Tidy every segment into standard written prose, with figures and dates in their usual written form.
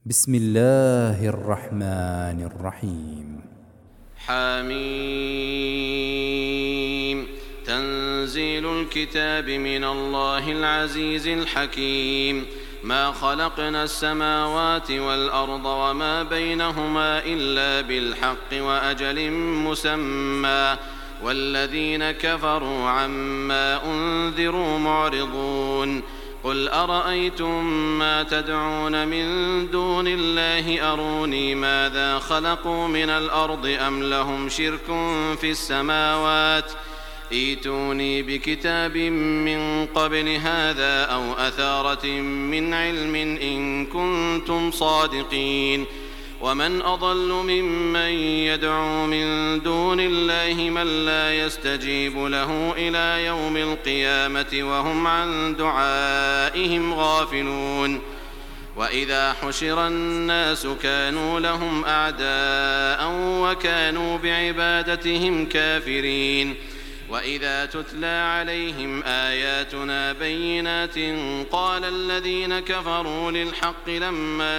بسم الله الرحمن الرحيم. حميم. تنزيل الكتاب من الله العزيز الحكيم. ما خلقنا السماوات والأرض وما بينهما إلا بالحق وأجل مسمى والذين كفروا عما أنذروا معرضون. قل أرأيتم ما تدعون من دون الله أروني ماذا خلقوا من الأرض أم لهم شرك في السماوات ائتوني بكتاب من قبل هذا أو أثارة من علم إن كنتم صادقين. ومن أضل ممن يدعو من دون الله من لا يستجيب له إلى يوم القيامة وهم عن دعائهم غافلون. وإذا حشر الناس كانوا لهم أعداء وكانوا بعبادتهم كافرين. وإذا تتلى عليهم آياتنا بينات قال الذين كفروا للحق لما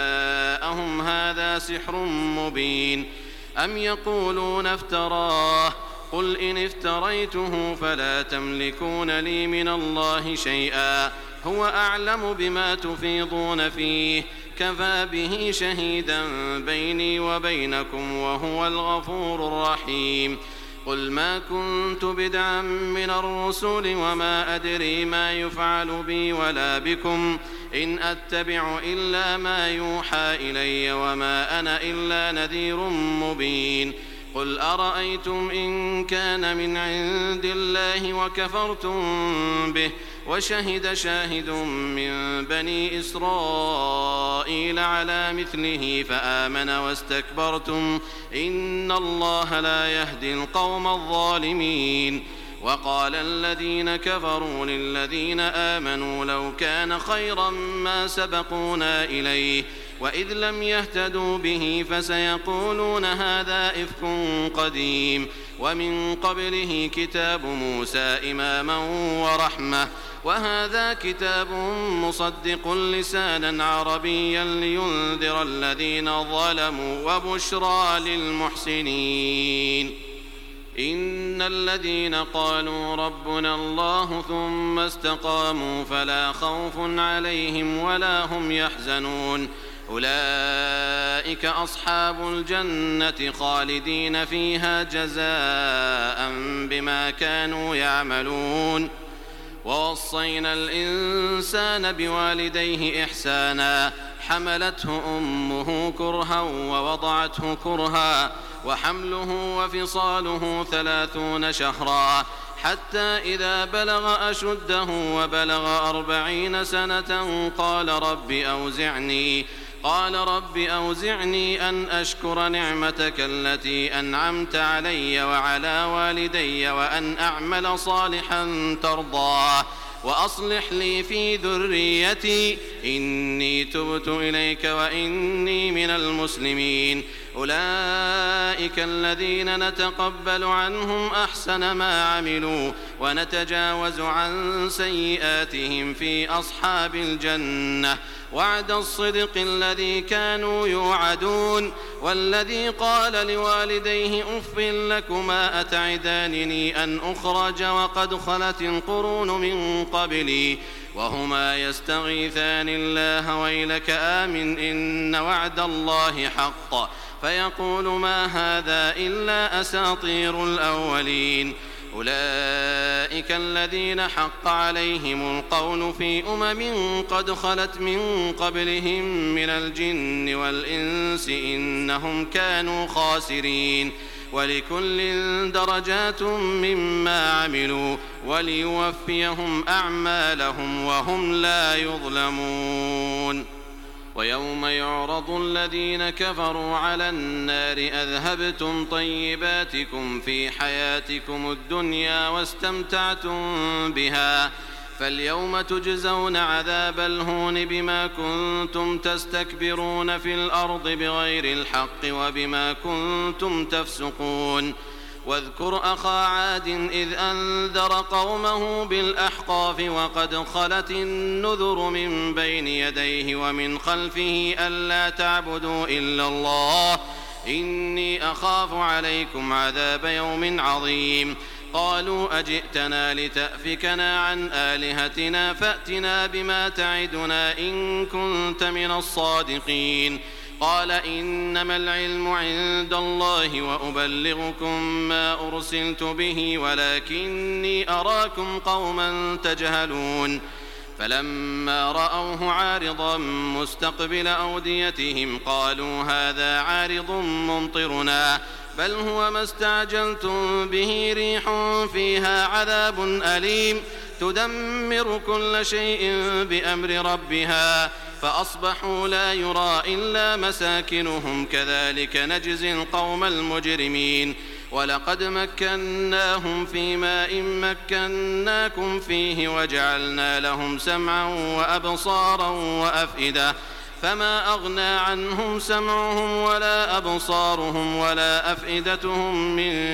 جاءهم هذا سحر مبين أم يقولون افتراه قل إن افتريته فلا تملكون لي من الله شيئا هو أعلم بما تفيضون فيه كفى به شهيدا بيني وبينكم وهو الغفور الرحيم. قل ما كنت بدعا من الرسل وما أدري ما يفعل بي ولا بكم إن أتبع إلا ما يوحى إلي وما أنا إلا نذير مبين. قل أرأيتم إن كان من عند الله وكفرتم به وشهد شاهد من بني إسرائيل على مثله فآمن واستكبرتم إن الله لا يهدي القوم الظالمين. وقال الذين كفروا للذين آمنوا لو كان خيرا ما سبقونا إليه وإذ لم يهتدوا به فسيقولون هذا إفك قديم ومن قبله كتاب موسى إماما ورحمة وهذا كتاب مصدق لسانا عربيا لينذر الذين ظلموا وبشرى للمحسنين. إن الذين قالوا ربنا الله ثم استقاموا فلا خوف عليهم ولا هم يحزنون أولئك أصحاب الجنة خالدين فيها جزاء بما كانوا يعملون. ووصينا الإنسان بوالديه إحسانا حملته أمه كرها ووضعته كرها وحمله وفصاله 30 شهرا حتى إذا بلغ أشده وبلغ 40 سنة قال رب أوزعني أن أشكر نعمتك التي أنعمت علي وعلى والدي وأن أعمل صالحا ترضاه وأصلح لي في ذريتي إني تبت إليك وإني من المسلمين. أولئك الذين نتقبل عنهم أحسن ما عملوا ونتجاوز عن سيئاتهم في أصحاب الجنة وعد الصدق الذي كانوا يوعدون. والذي قال لوالديه أف لكما أتعدانني أن أخرج وقد خلت القرون من قبلي وهما يستغيثان الله ويلك آمن إن وعد الله حق فيقول ما هذا إلا أساطير الأولين. أولئك الذين حق عليهم القول في قد خلت من قبلهم من الجن والإنس إنهم كانوا خاسرين. ولكل درجات مما عملوا وليوفيهم أعمالهم وهم لا يظلمون. ويوم يعرض الذين كفروا على النار أذهبتم طيباتكم في حياتكم الدنيا واستمتعتم بها فاليوم تجزون عذاب الهون بما كنتم تستكبرون في الأرض بغير الحق وبما كنتم تفسقون. واذكر أخا عاد إذ أنذر قومه بالأحقاف وقد خلت النذر من بين يديه ومن خلفه ألا تعبدوا إلا الله إني أخاف عليكم عذاب يوم عظيم قالوا أجئتنا لتأفكنا عن آلهتنا فأتنا بما تعدنا إن كنت من الصادقين قال إنما العلم عند الله وأبلغكم ما أرسلت به ولكني أراكم قوما تجهلون فلما رأوه عارضا مستقبل أوديتهم قالوا هذا عارض ممطرنا بل هو ما استعجلتم به ريح فيها عذاب أليم تدمر كل شيء بأمر ربها فأصبحوا لا يرى إلا مساكنهم كذلك نجزي القوم المجرمين ولقد مكناهم في ماء مكناكم فيه وجعلنا لهم سمعا وأبصارا وأفئدة فما أغنى عنهم سمعهم ولا أبصارهم ولا أفئدتهم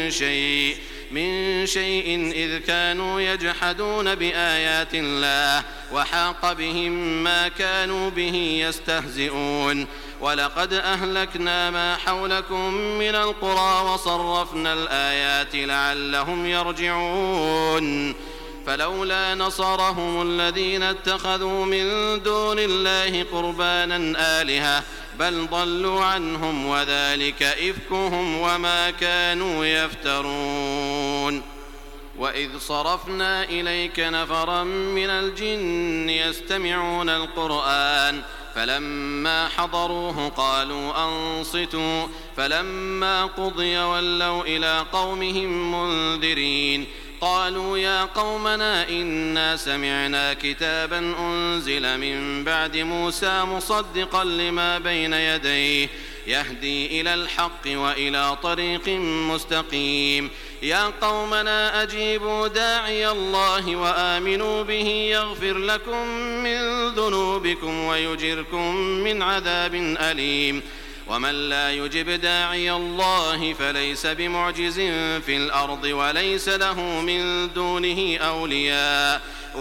من شيء إذ كانوا يجحدون بآيات الله وحاق بهم ما كانوا به يستهزئون ولقد أهلكنا ما حولكم من القرى وصرفنا الآيات لعلهم يرجعون فلولا نصرهم الذين اتخذوا من دون الله قربانا آلهة بل ضلوا عنهم وذلك إفكهم وما كانوا يفترون وإذ صرفنا إليك نفرا من الجن يستمعون القرآن فلما حضروه قالوا أنصتوا فلما قضي ولوا إلى قومهم منذرين قالوا يا قومنا إنا سمعنا كتابا أنزل من بعد موسى مصدقا لما بين يديه يهدي إلى الحق وإلى طريق مستقيم يا قومنا أجيبوا داعي الله وآمنوا به يغفر لكم من ذنوبكم ويجركم من عذاب أليم ومن لا يجب داعي الله فليس بمعجز في الأرض وليس له من دونه أولياء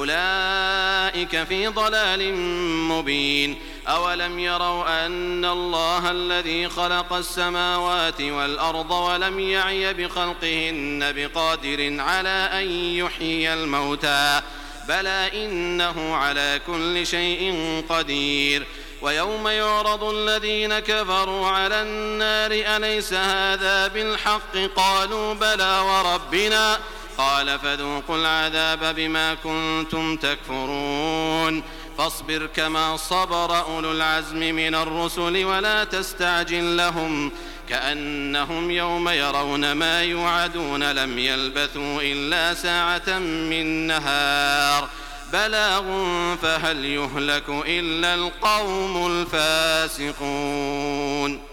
أولئك في ضلال مبين أولم يروا أن الله الذي خلق السماوات والأرض ولم يعي بخلقهن بقادر على أن يحيي الموتى بلى إنه على كل شيء قدير ويوم يعرض الذين كفروا على النار أليس هذا بالحق قالوا بلى وربنا قال فذوقوا العذاب بما كنتم تكفرون فاصبر كما صبر أولو العزم من الرسل ولا تستعجل لهم كأنهم يوم يرون ما يوعدون لم يلبثوا إلا ساعة من نهار بلاغ فهل يهلك إلا القوم الفاسقون